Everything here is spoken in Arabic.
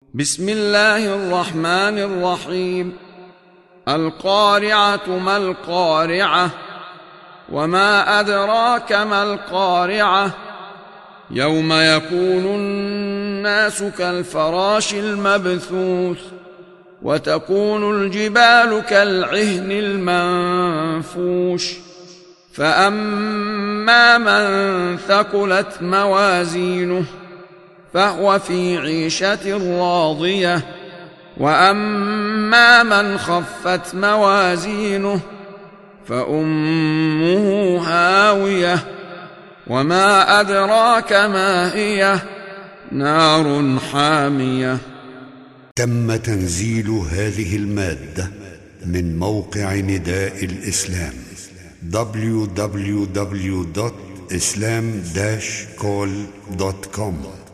بسم الله الرحمن الرحيم. القارعة ما القارعة وما أدراك ما القارعة يوم يكون الناس كالفراش المبثوث وتكون الجبال كالعهن المنفوش فأما من ثقلت موازينه فهو في عيشة راضية وأما من خفت موازينه فأمه هاوية وما أدراك ما هي نار حامية. تم تنزيل هذه المادة من موقع نداء الإسلام www.islam-call.com